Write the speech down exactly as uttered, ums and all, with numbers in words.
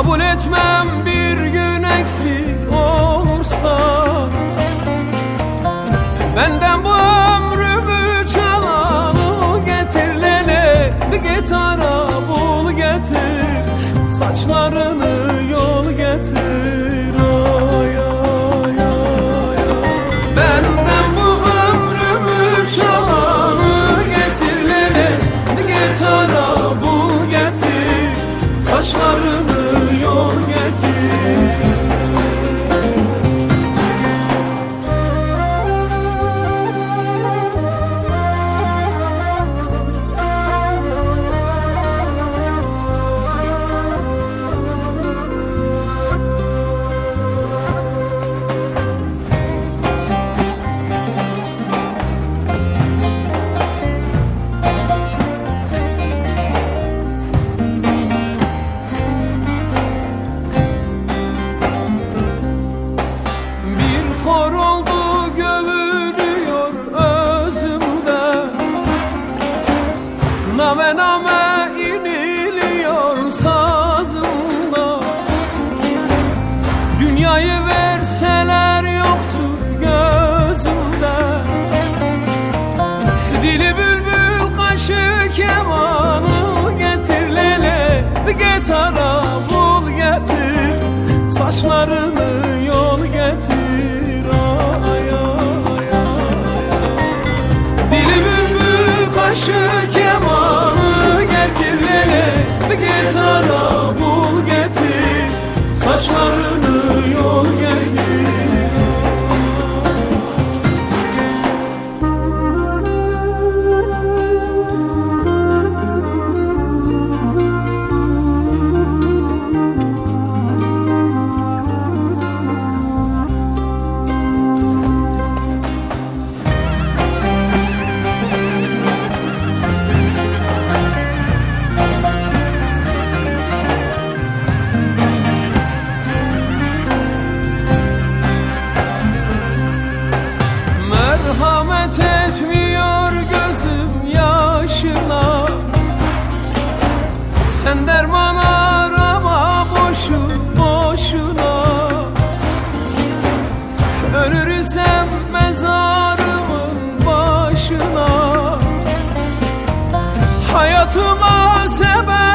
Kabul etmem bir gün eksik olursa. Benden bu ömrümü çalanı getir lele, gitara bul getir, saçlarını yol getir. Ay, ay, ay, ay. Benden bu ömrümü çalanı getir lele, gitara bul getir, saçlarını yol getir. Hor oldu gövülüyor özümde, name name iniliyor sazımda. Dünyayı verseler yoktur gözümde, dili bülbül kaşı kemanı getir lele, gitara bul getir, saçlarını yol getir. Kaşı kemanı getir lele, gitara bul getir, saçlarını yol getir. Merhamet etmiyor gözüm yaşına, sen derman arama boşu boşuna. Ölür isem mezarımın başına, hayatıma sebep